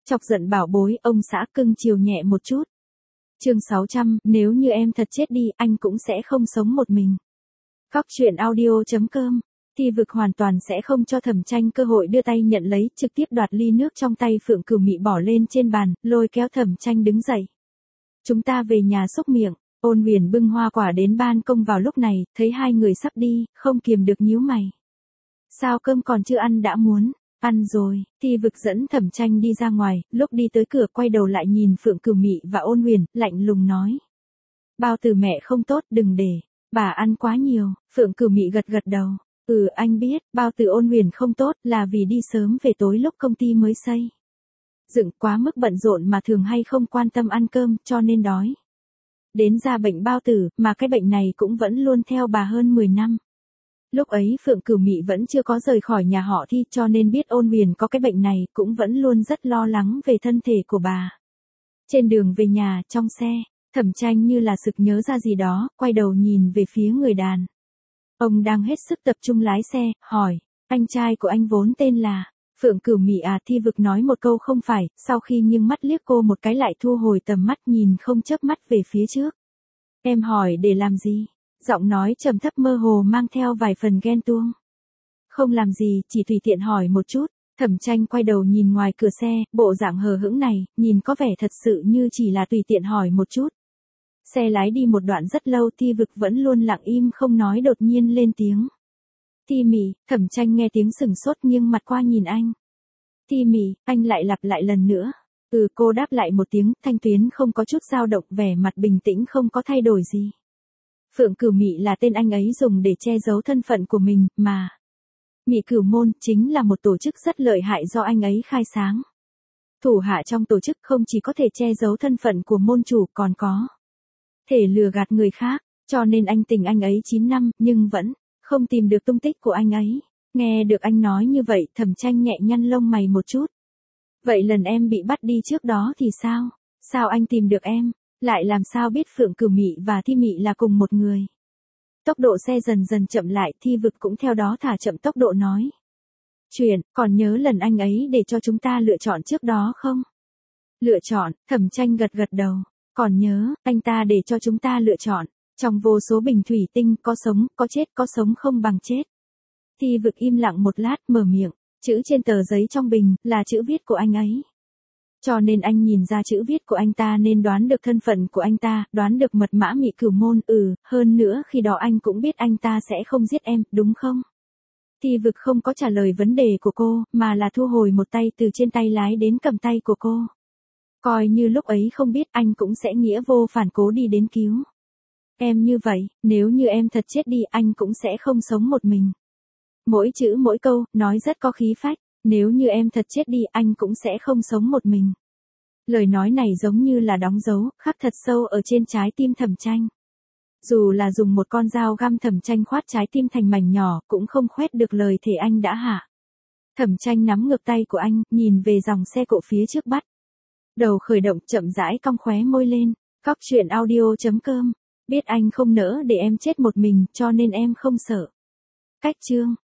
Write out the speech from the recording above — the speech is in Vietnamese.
Chọc giận bảo bối, ông xã cưng chiều nhẹ một chút. Chương 600, nếu như em thật chết đi, anh cũng sẽ không sống một mình. Góc truyện audio.com. Thi Vực hoàn toàn sẽ không cho Thẩm Tranh cơ hội đưa tay nhận lấy, trực tiếp đoạt ly nước trong tay Phượng Cửu Mị bỏ lên trên bàn, lôi kéo Thẩm Tranh đứng dậy. Chúng ta về nhà xúc miệng. Ôn Huyền bưng hoa quả đến ban công vào lúc này, thấy hai người sắp đi, không kiềm được nhíu mày. Sao cơm còn chưa ăn đã muốn? Ăn rồi. Thi Vực dẫn Thẩm Tranh đi ra ngoài, lúc đi tới cửa quay đầu lại nhìn Phượng Cửu Mị và Ôn Huyền, lạnh lùng nói. Bao tử mẹ không tốt, đừng để bà ăn quá nhiều. Phượng Cửu Mị gật gật đầu. Anh biết, bao tử Ôn Huyền không tốt là vì đi sớm về tối lúc công ty mới xây dựng quá mức bận rộn mà thường hay không quan tâm ăn cơm cho nên đói. Đến ra bệnh bao tử, mà cái bệnh này cũng vẫn luôn theo bà hơn 10 năm. Lúc ấy Phượng Cửu Mị vẫn chưa có rời khỏi nhà họ Thi cho nên biết Ôn Huyền có cái bệnh này cũng vẫn luôn rất lo lắng về thân thể của bà. Trên đường về nhà, trong xe, Thẩm Tranh như là sực nhớ ra gì đó, quay đầu nhìn về phía người đàn. Ông đang hết sức tập trung lái xe, hỏi, anh trai của anh vốn tên là Phượng Cửu Mị à? Thi Vực nói một câu không phải, sau khi nghiêng mắt liếc cô một cái lại thu hồi tầm mắt nhìn không chớp mắt về phía trước. Em hỏi để làm gì? Giọng nói trầm thấp mơ hồ mang theo vài phần ghen tuông. Không làm gì, chỉ tùy tiện hỏi một chút. Thẩm Tranh quay đầu nhìn ngoài cửa xe, bộ dạng hờ hững này, nhìn có vẻ thật sự như chỉ là tùy tiện hỏi một chút. Xe lái đi một đoạn rất lâu, Thi Vực vẫn luôn lặng im không nói, đột nhiên lên tiếng. Thi Mị. Thẩm Tranh nghe tiếng sừng sốt nghiêng mặt qua nhìn anh. Thi Mị, anh lại lặp lại lần nữa. Cô đáp lại một tiếng, thanh tuyến không có chút dao động, vẻ mặt bình tĩnh không có thay đổi gì. Phượng Cửu Mị là tên anh ấy dùng để che giấu thân phận của mình, mà Mị Cửu Môn chính là một tổ chức rất lợi hại do anh ấy khai sáng. Thủ hạ trong tổ chức không chỉ có thể che giấu thân phận của môn chủ còn có thể lừa gạt người khác, cho nên anh tình anh ấy 9 năm nhưng vẫn không tìm được tung tích của anh ấy. Nghe được anh nói như vậy, Thẩm Tranh nhẹ nhăn lông mày một chút. Vậy lần em bị bắt đi trước đó thì sao? Sao anh tìm được em? Lại làm sao biết Phượng Cửu Mị và Thi Mị là cùng một người? Tốc độ xe dần dần chậm lại, Thi Vực cũng theo đó thả chậm tốc độ nói. Còn nhớ lần anh ấy để cho chúng ta lựa chọn trước đó không? Lựa chọn? Thẩm Tranh gật gật đầu. Còn nhớ, anh ta để cho chúng ta lựa chọn. Trong vô số bình thủy tinh, có sống, có chết, có sống không bằng chết. Thi Vực im lặng một lát, mở miệng. Chữ trên tờ giấy trong bình, là chữ viết của anh ấy. Cho nên anh nhìn ra chữ viết của anh ta nên đoán được thân phận của anh ta, đoán được mật mã Mị Cửu Môn. Hơn nữa khi đó anh cũng biết anh ta sẽ không giết em, đúng không? Thi Vực không có trả lời vấn đề của cô, mà là thu hồi một tay từ trên tay lái đến cầm tay của cô. Coi như lúc ấy không biết, anh cũng sẽ nghĩa vô phản cố đi đến cứu em như vậy, nếu như em thật chết đi anh cũng sẽ không sống một mình. Mỗi chữ mỗi câu, nói rất có khí phách, nếu như em thật chết đi anh cũng sẽ không sống một mình. Lời nói này giống như là đóng dấu, khắc thật sâu ở trên trái tim Thẩm Tranh. Dù là dùng một con dao găm, Thẩm Tranh khoát trái tim thành mảnh nhỏ, cũng không khoét được lời thề anh đã hạ. Thẩm Tranh nắm ngược tay của anh, nhìn về dòng xe cộ phía trước bắt đầu khởi động, chậm rãi cong khóe môi lên. Góc truyện audio.com. Biết anh không nỡ để em chết một mình, cho nên em không sợ. Cách chương.